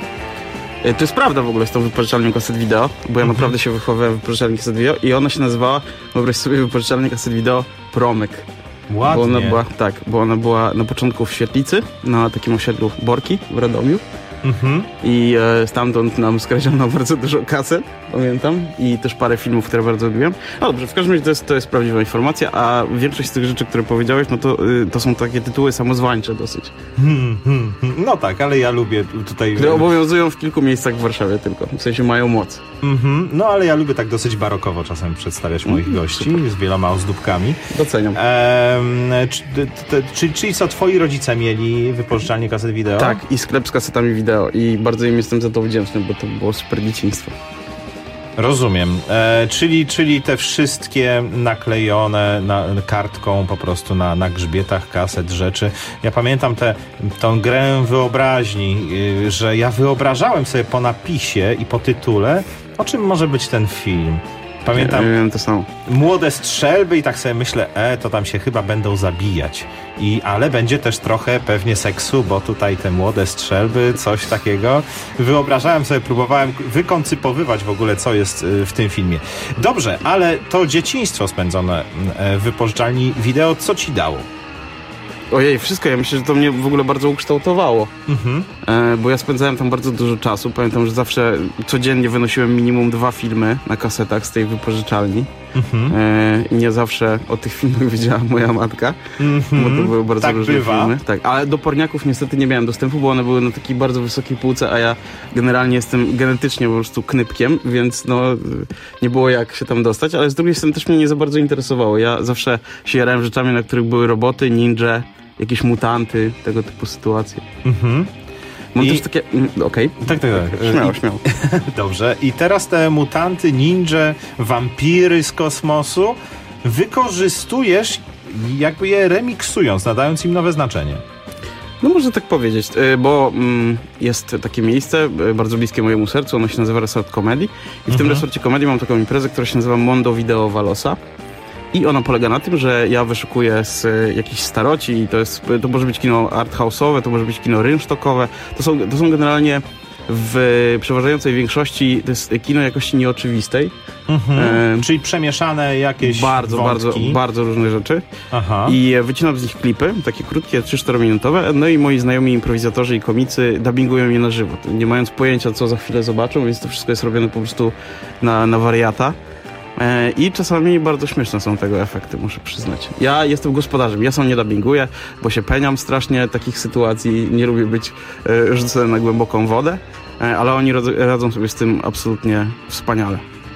To jest prawda w ogóle z tą wypożyczalnią kaset wideo, bo ja mhm. naprawdę się wychowałem w wypożyczalni kaset wideo i ona się nazywała, wyobraź sobie, wypożyczalnia kaset wideo Promyk. Ładnie. Bo ona była, tak, bo ona była na początku w Świetlicy, na takim osiedlu Borki w Radomiu, mhm. i e, stamtąd nam skradziono bardzo dużo kaset, pamiętam, i też parę filmów, które bardzo lubiłem. No dobrze, w każdym razie to jest, to jest prawdziwa informacja, a większość z tych rzeczy, które powiedziałeś, no to, y, to są takie tytuły samozwańcze dosyć. Hmm, hmm, hmm. No tak, ale ja lubię tutaj... Które obowiązują w kilku miejscach w Warszawie tylko, w sensie mają moc. Mhm. No ale ja lubię tak dosyć barokowo czasem przedstawiać moich mm, gości, super. Z wieloma ozdóbkami. Doceniam. Ehm, czy, te, czy, czyli co, twoi rodzice mieli wypożyczalnię kaset wideo? Tak, i sklep z kasetami wideo i bardzo im jestem za to wdzięczny, bo to było super dzieciństwo. Rozumiem. E, czyli, czyli te wszystkie naklejone na, kartką po prostu na, na grzbietach kaset rzeczy. Ja pamiętam tę tą grę wyobraźni, y, że ja wyobrażałem sobie po napisie i po tytule, o czym może być ten film. Pamiętam ja, ja to samo. Młode strzelby i tak sobie myślę, e, to tam się chyba będą zabijać. I, ale będzie też trochę pewnie seksu, bo tutaj te młode strzelby, coś takiego. Wyobrażałem sobie, próbowałem wykoncypowywać w ogóle, co jest w tym filmie. Dobrze, ale to dzieciństwo spędzone w wypożyczalni wideo, co ci dało? Ojej, wszystko. Ja myślę, że to mnie w ogóle bardzo ukształtowało. Mhm. E, bo ja spędzałem tam bardzo dużo czasu. Pamiętam, że zawsze codziennie wynosiłem minimum dwa filmy na kasetach z tej wypożyczalni. Mhm. E, I nie zawsze o tych filmach wiedziała moja matka, mhm. bo to były bardzo tak różne bywa. filmy. Tak, ale do porniaków niestety nie miałem dostępu, bo one były na takiej bardzo wysokiej półce, a ja generalnie jestem genetycznie po prostu knypkiem, więc no nie było jak się tam dostać, ale z drugiej strony też mnie nie za bardzo interesowało. Ja zawsze się jarałem rzeczami, na których były roboty, ninja, jakieś mutanty, tego typu sytuacje. Mhm. Mam I... też takie... Okej. Okay. Tak, tak, tak. Śmiało, I... śmiało. Dobrze. I teraz te mutanty, ninja, wampiry z kosmosu wykorzystujesz, jakby je remiksując, nadając im nowe znaczenie. No można tak powiedzieć, bo mm, jest takie miejsce bardzo bliskie mojemu sercu, ono się nazywa Resort Komedii i w mhm. tym Resorcie Komedii mam taką imprezę, która się nazywa Mondo Video Valosa. I ona polega na tym, że ja wyszukuję z jakichś staroci i to jest, to może być kino arthouse'owe, to może być kino rynsztokowe. To są, to są generalnie w przeważającej większości to jest kino jakości nieoczywistej. Mhm. E, Czyli przemieszane jakieś Bardzo, wątki. bardzo, bardzo różne rzeczy. Aha. I wycinam z nich klipy, takie krótkie, trzy cztery minutowe. No i moi znajomi improwizatorzy i komicy dubbingują je na żywo, nie mając pojęcia, co za chwilę zobaczą, więc to wszystko jest robione po prostu na, na wariata. I czasami bardzo śmieszne są tego efekty, muszę przyznać. Ja jestem gospodarzem, ja sam nie dubbinguję, bo się peniam strasznie takich sytuacji, nie lubię być e, rzucony na głęboką wodę, e, ale oni radzą, radzą sobie z tym absolutnie wspaniale.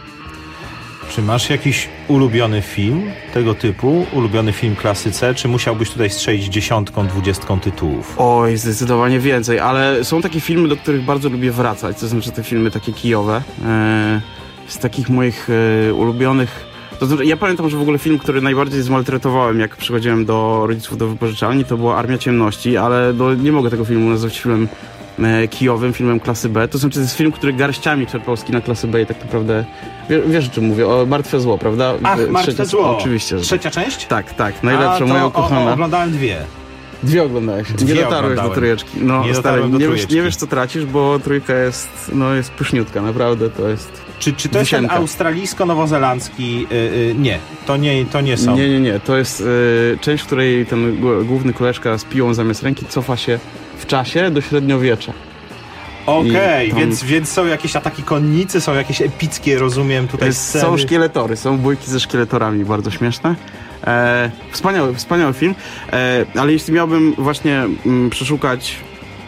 Czy masz jakiś ulubiony film tego typu, ulubiony film klasy C, czy musiałbyś tutaj strzelić dziesiątką, dwudziestką tytułów? Oj, zdecydowanie więcej, ale są takie filmy, do których bardzo lubię wracać, to znaczy te filmy takie kijowe. E, Z takich moich e, ulubionych... To znaczy, ja pamiętam, że w ogóle film, który najbardziej zmaltretowałem, jak przychodziłem do rodziców do wypożyczalni, to była Armia Ciemności, ale do, nie mogę tego filmu nazwać filmem e, kijowym, filmem klasy B. To znaczy, to jest film, który garściami czerpał z kina klasy B i tak naprawdę... Wie, wiesz, o czym mówię? O Martwe Zło, prawda? Ach, Martwe Trzecia, Zło. Oczywiście. Trzecia część? Tak, tak. Najlepsza, moja ukochana. O, o, oglądałem dwie. Dwie oglądałeś. Dwie nie dotarłeś oglądałem. do trójeczki. No, nie stary, do nie, wiesz, nie wiesz, co tracisz, bo trójka jest, no, jest pyszniutka, naprawdę, to jest... Czy, czy to jest wisienka. ten australijsko-nowozelandzki... Yy, yy, nie, to nie, to nie są. Nie, nie, nie. To jest yy, część, w której ten główny koleżka z piłą zamiast ręki cofa się w czasie do średniowiecza. Okej, okay, tam... więc, więc są jakieś ataki konnicy, są jakieś epickie, rozumiem, tutaj sceny. Są szkieletory, są bójki ze szkieletorami, bardzo śmieszne. E, wspaniały, wspaniały film, e, ale jeśli miałbym właśnie mm, przeszukać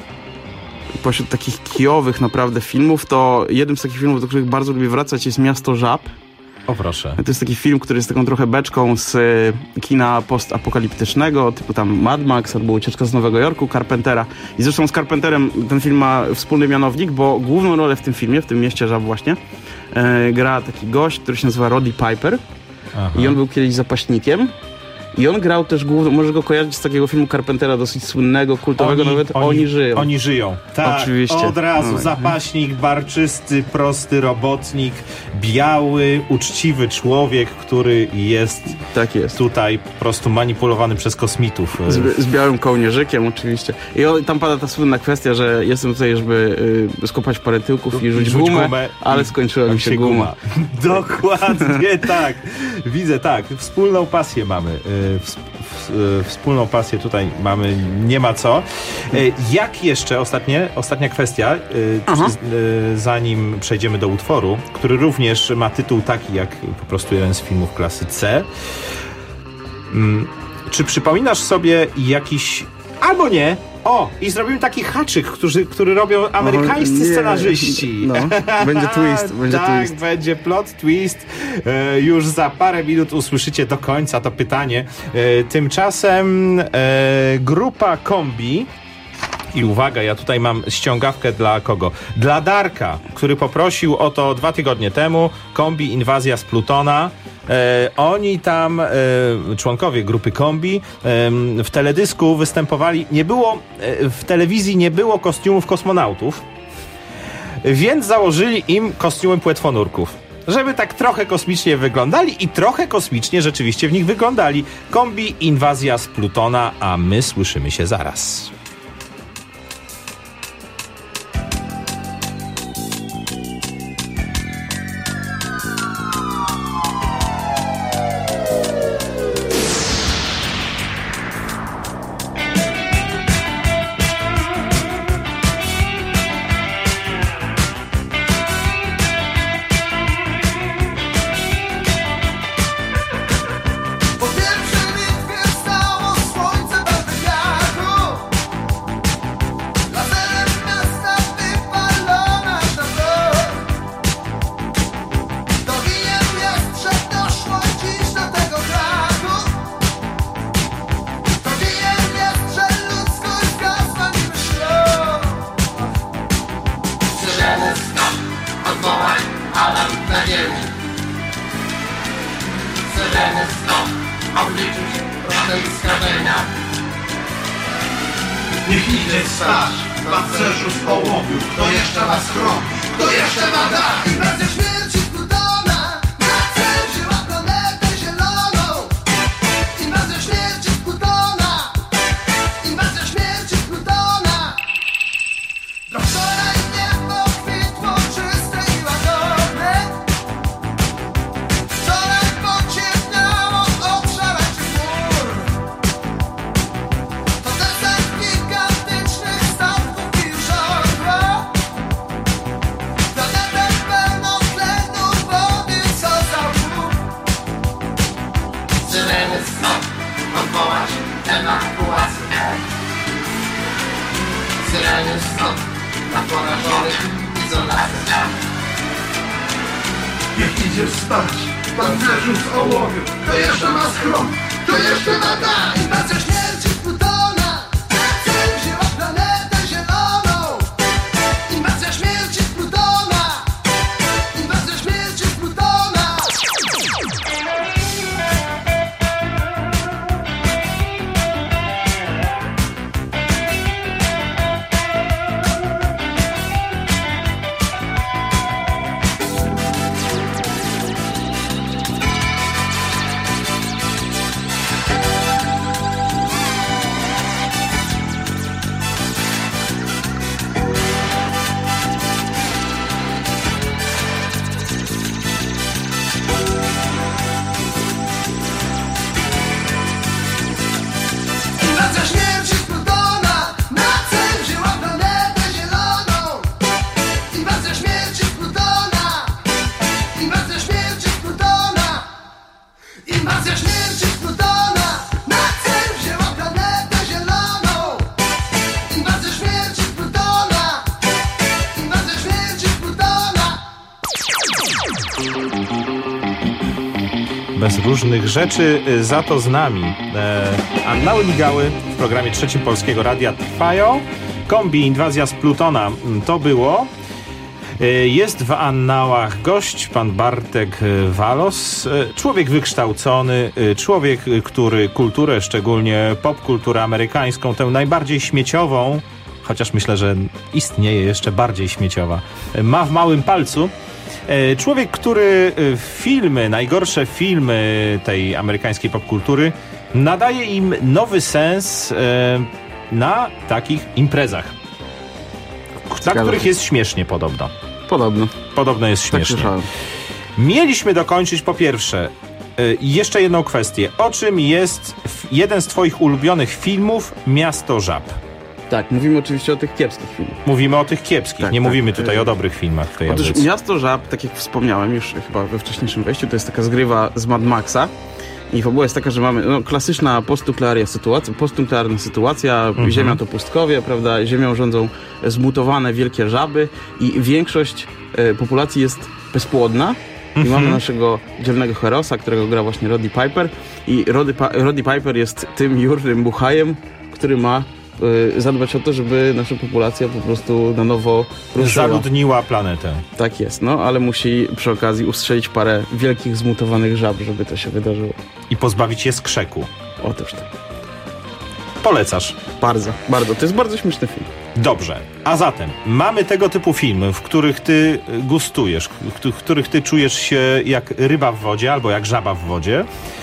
pośród takich kijowych naprawdę filmów, to jednym z takich filmów, do których bardzo lubię wracać, jest Miasto Żab. O proszę. To jest taki film, który jest taką trochę beczką z kina postapokaliptycznego, typu tam Mad Max albo Ucieczka z Nowego Jorku, Carpentera. I zresztą z Carpenterem ten film ma wspólny mianownik, bo główną rolę w tym filmie, w tym Mieście Żab właśnie, e, gra taki gość, który się nazywa Roddy Piper. Aha. I on był kiedyś zapaśnikiem. I on grał też główną, możesz go kojarzyć z takiego filmu Carpentera, dosyć słynnego, kultowego oni, nawet, oni, Oni żyją. Oni żyją, tak, oczywiście. Od razu, no. zapaśnik, barczysty, prosty robotnik, biały, uczciwy człowiek, który jest, tak jest tutaj po prostu manipulowany przez kosmitów. Z, z białym kołnierzykiem oczywiście. I on, tam pada ta słynna kwestia, że jestem tutaj, żeby y, skopać parę tyłków i rzucić gumę, gumę, ale skończyła mi się guma. guma. Dokładnie tak. Widzę, tak. Wspólną pasję mamy. w, w, wspólną pasję tutaj mamy, nie ma co. Jak jeszcze, ostatnie, ostatnia kwestia, czy, zanim przejdziemy do utworu, który również ma tytuł taki jak po prostu jeden z filmów klasy C. Czy przypominasz sobie jakiś, albo nie, o, i zrobimy taki haczyk, który, który robią amerykańscy o, scenarzyści. No, będzie twist, będzie tak, twist. będzie plot twist. E, już za parę minut usłyszycie do końca to pytanie. E, tymczasem e, grupa Kombi. I uwaga, ja tutaj mam ściągawkę dla kogo? Dla Darka, który poprosił o to dwa tygodnie temu. Kombi, inwazja z Plutona. E, oni tam, e, członkowie grupy Kombi, e, w teledysku występowali. Nie było, e, w telewizji nie było kostiumów kosmonautów, więc założyli im kostiumy płetwonurków, żeby tak trochę kosmicznie wyglądali i trochę kosmicznie rzeczywiście w nich wyglądali. Kombi, inwazja z Plutona, a my słyszymy się zaraz. Niech idzie straż, pancerzu z ołowiu. Kto jeszcze ma schron? Kto jeszcze ma dach? Inwazja śmierci z Plutona na cel wzięła planetę zieloną. Inwazja śmierci z Plutona. Inwazja śmierci z Plutona. Do wczoraj niebo kwitło czyste i łagodne. Wczoraj pociemniało od szarańczych mur. To desant gigantycznych statków i żądło. Planetę pełną tlenu wody, co za łuk. Syreny stąd odwołać ewakuację. Syreny stąd na porażonych izolację. Niech idzie spać, pancerzu z ołowiu. Kto jeszcze ma schron? Kto jeszcze ma dach? Inwazja śmierci z Plutona na cel wzięła planetę zieloną. Inwazja śmierci z Plutona. Inwazja śmierci z Plutona. Inwazja śmierci z Plutona na cel wzięła planetę zieloną. Inwazja śmierci z Plutona. Inwazja śmierci z Plutona. Inwazja śmierci z Plutona na cel wzięła planetę zieloną. Inwazja śmierci z Plutona. Inwazja śmierci z Plutona. Bez różnych rzeczy, za to z nami. E, Annały migały w programie trzecim Polskiego Radia trwają. Kombi, inwazja z Plutona, to było. E, jest w annałach gość, pan Bartek Walos. E, człowiek wykształcony, e, człowiek, który kulturę, szczególnie popkulturę amerykańską, tę najbardziej śmieciową, chociaż myślę, że istnieje jeszcze bardziej śmieciowa, e, ma w małym palcu. Człowiek, który filmy, najgorsze filmy tej amerykańskiej popkultury nadaje im nowy sens na takich imprezach, na których jest śmiesznie podobno. Podobno. Podobno jest śmiesznie. Tak, mieliśmy dokończyć po pierwsze y, jeszcze jedną kwestię. O czym jest f- jeden z twoich ulubionych filmów Miasto Żab? Tak, mówimy oczywiście o tych kiepskich filmach. Mówimy o tych kiepskich, tak, nie tak. mówimy tutaj o dobrych filmach w tej Otóż audycji. Miasto Żab, tak jak wspomniałem już chyba we wcześniejszym wejściu, to jest taka zgrywa z Mad Maxa. I fabuła jest taka, że mamy no, klasyczna postnuklearna sytuacja, postnuklearna sytuacja, mhm. Ziemia to pustkowie, prawda, Ziemią rządzą zmutowane wielkie żaby i większość e, populacji jest bezpłodna. I Mhm. mamy naszego dzielnego herosa, którego gra właśnie Roddy Piper. I Roddy, pa- Roddy Piper jest tym jurnym buchajem, który ma y, zadbać o to, żeby nasza populacja po prostu na nowo ruszyła. Zaludniła planetę. Tak jest, no, ale musi przy okazji ustrzelić parę wielkich zmutowanych żab, żeby to się wydarzyło. I pozbawić je skrzeku. Otóż tak. Polecasz. Bardzo, bardzo. To jest bardzo śmieszny film. Dobrze. A zatem mamy tego typu filmy, w których ty gustujesz, w których ty czujesz się jak ryba w wodzie albo jak żaba w wodzie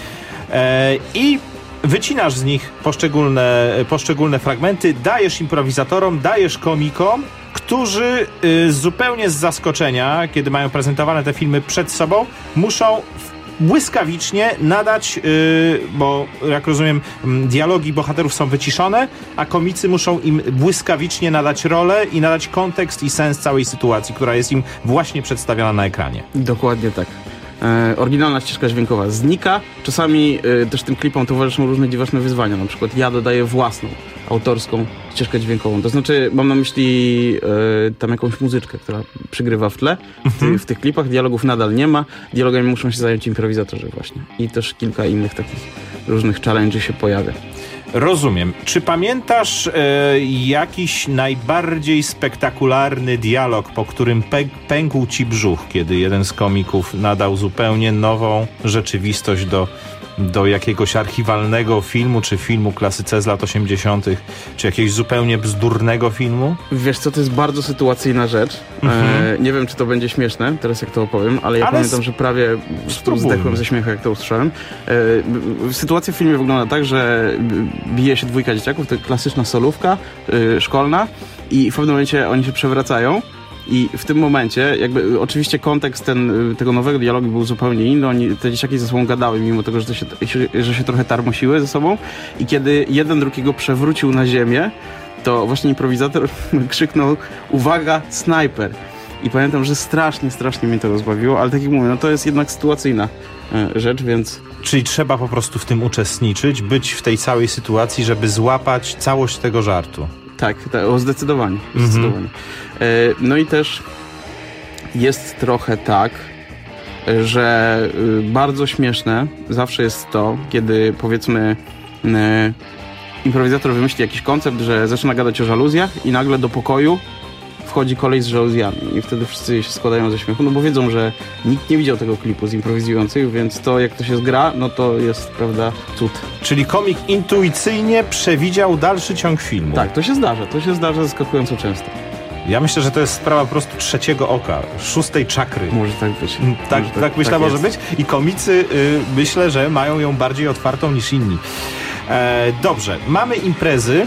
e, i wycinasz z nich poszczególne, poszczególne fragmenty, dajesz improwizatorom, dajesz komikom, którzy y, zupełnie z zaskoczenia, kiedy mają prezentowane te filmy przed sobą, muszą błyskawicznie nadać, yy, bo jak rozumiem, dialogi bohaterów są wyciszone, a komicy muszą im błyskawicznie nadać rolę i nadać kontekst i sens całej sytuacji, która jest im właśnie przedstawiona na ekranie. Dokładnie tak. E, oryginalna ścieżka dźwiękowa znika. Czasami e, też tym klipom towarzyszą różne dziwaczne wyzwania. Na przykład ja dodaję własną, autorską ścieżkę dźwiękową. To znaczy mam na myśli e, tam jakąś muzyczkę, która przygrywa w tle. W, ty, w tych klipach dialogów nadal nie ma. Dialogami muszą się zająć improwizatorzy właśnie. I też kilka innych takich różnych challenge'y się pojawia. Rozumiem. Czy pamiętasz e, jakiś najbardziej spektakularny dialog, po którym pę- pękł ci brzuch, kiedy jeden z komików nadał zupełnie nową rzeczywistość do, do jakiegoś archiwalnego filmu, czy filmu klasyce z lat osiemdziesiątych, czy jakiegoś zupełnie bzdurnego filmu? Wiesz co, to jest bardzo sytuacyjna rzecz. Mhm. E, nie wiem, czy to będzie śmieszne, teraz jak to opowiem, ale ja ale pamiętam, że prawie zdechłem ze śmiechu, jak to usłyszałem. E, sytuacja w filmie wygląda tak, że bije się dwójka dzieciaków, to klasyczna solówka e, szkolna i w pewnym momencie oni się przewracają. I w tym momencie, jakby oczywiście kontekst ten, tego nowego dialogu był zupełnie inny. Oni, te dzieciaki ze sobą gadały, mimo tego, że, to się, że się trochę tarmosiły ze sobą. I kiedy jeden drugiego przewrócił na ziemię, to właśnie improwizator krzyknął: uwaga, snajper! I pamiętam, że strasznie, strasznie mnie to rozbawiło, ale tak jak mówię, no to jest jednak sytuacyjna e, rzecz, więc... Czyli trzeba po prostu w tym uczestniczyć, być w tej całej sytuacji, żeby złapać całość tego żartu. Tak, tak o, zdecydowanie. zdecydowanie. E, no i też jest trochę tak, że y, bardzo śmieszne zawsze jest to, kiedy powiedzmy y, improwizator wymyśli jakiś koncept, że zaczyna gadać o żaluzjach i nagle do pokoju wchodzi kolej z żaluzjami i wtedy wszyscy się składają ze śmiechu, no bo wiedzą, że nikt nie widział tego klipu z improwizujących, więc to jak to się zgra, no to jest, prawda, cud. Czyli komik intuicyjnie przewidział dalszy ciąg filmu. Tak, to się zdarza, to się zdarza zaskakująco często. Ja myślę, że to jest sprawa po prostu trzeciego oka, szóstej czakry. Może tak być. Tak, może tak, tak myślę, tak może jest. być. I komicy y, myślę, że mają ją bardziej otwartą niż inni. E, dobrze, mamy imprezy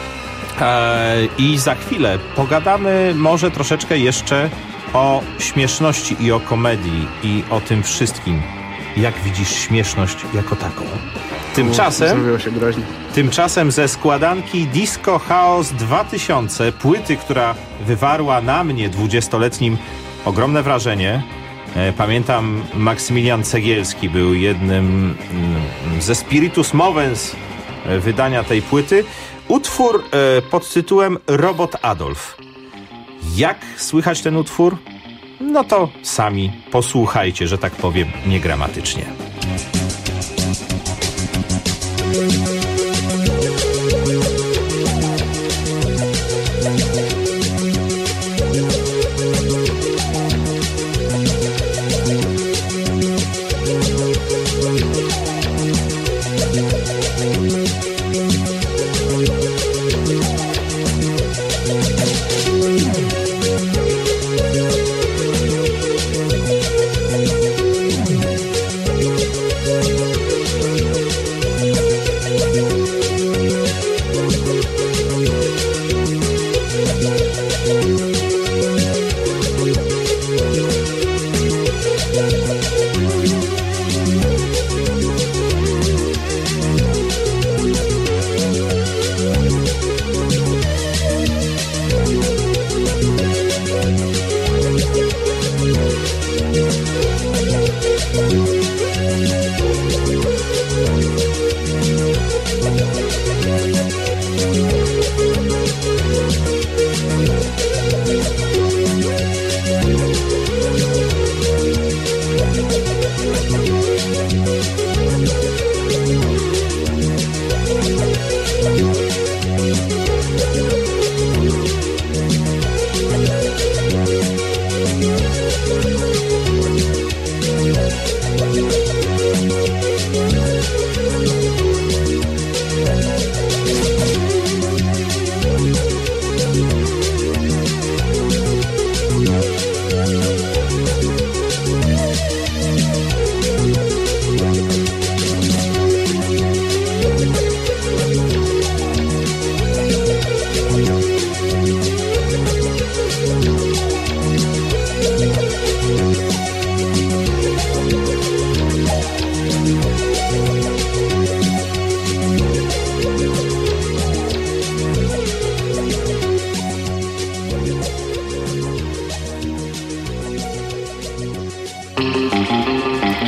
e, i za chwilę pogadamy może troszeczkę jeszcze o śmieszności i o komedii i o tym wszystkim. Jak widzisz śmieszność jako taką? Tymczasem, Zrobiło się groźnie. tymczasem ze składanki Disco Chaos dwa tysiące, płyty, która wywarła na mnie dwudziestoletnim ogromne wrażenie. E, pamiętam, Maksymilian Cegielski był jednym mm, ze spiritus movens e, wydania tej płyty. Utwór e, pod tytułem Robot Adolf. Jak słychać ten utwór? No to sami posłuchajcie, że tak powiem, niegramatycznie.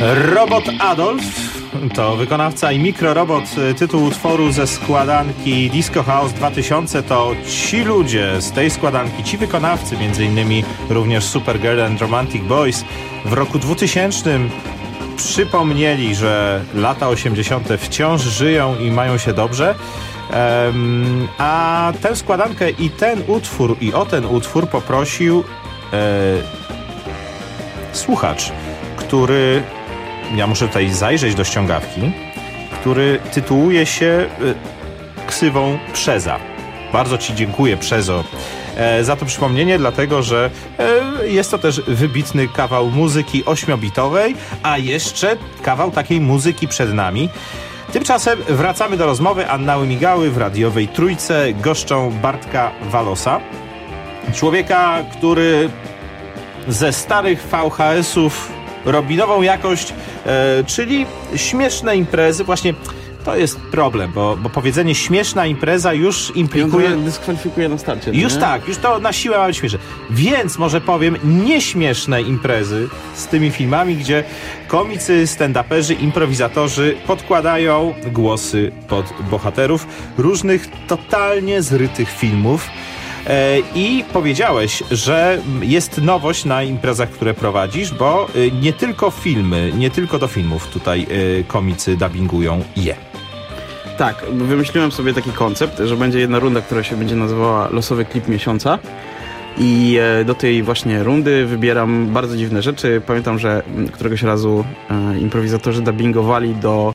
Robot Adolf to wykonawca i Mikrorobot, tytuł utworu ze składanki Disco House dwa tysiące. To ci ludzie z tej składanki, ci wykonawcy, między innymi również Supergirl and Romantic Boys, w roku dwutysięcznym przypomnieli, że lata osiemdziesiąte wciąż żyją i mają się dobrze. Um, a tę składankę i ten utwór, i o ten utwór poprosił e, słuchacz, który, ja muszę tutaj zajrzeć do ściągawki, który tytułuje się e, ksywą Przeza. Bardzo ci dziękuję, Przezo, e, za to przypomnienie, dlatego że e, jest to też wybitny kawał muzyki ośmiobitowej, a jeszcze kawał takiej muzyki przed nami. Tymczasem wracamy do rozmowy. Annały Migały w radiowej Trójce goszczą Bartka Walosa, człowieka, który ze starych V H S-ów robi nową jakość, e, czyli śmieszne imprezy. Właśnie to jest problem, bo, bo powiedzenie śmieszna impreza już implikuje... I dyskwalifikuje na starcie. Już nie? tak, już to na siłę ma być śmieszne. Więc może powiem nieśmieszne imprezy z tymi filmami, gdzie komicy, stand-uperzy, improwizatorzy podkładają głosy pod bohaterów różnych totalnie zrytych filmów. E, I powiedziałeś, że jest nowość na imprezach, które prowadzisz, bo e, nie tylko filmy, nie tylko do filmów tutaj e, komicy dubbingują je. Tak, wymyśliłem sobie taki koncept, że będzie jedna runda, która się będzie nazywała Losowy klip miesiąca. I do tej właśnie rundy wybieram bardzo dziwne rzeczy. Pamiętam, że któregoś razu e, improwizatorzy dubbingowali do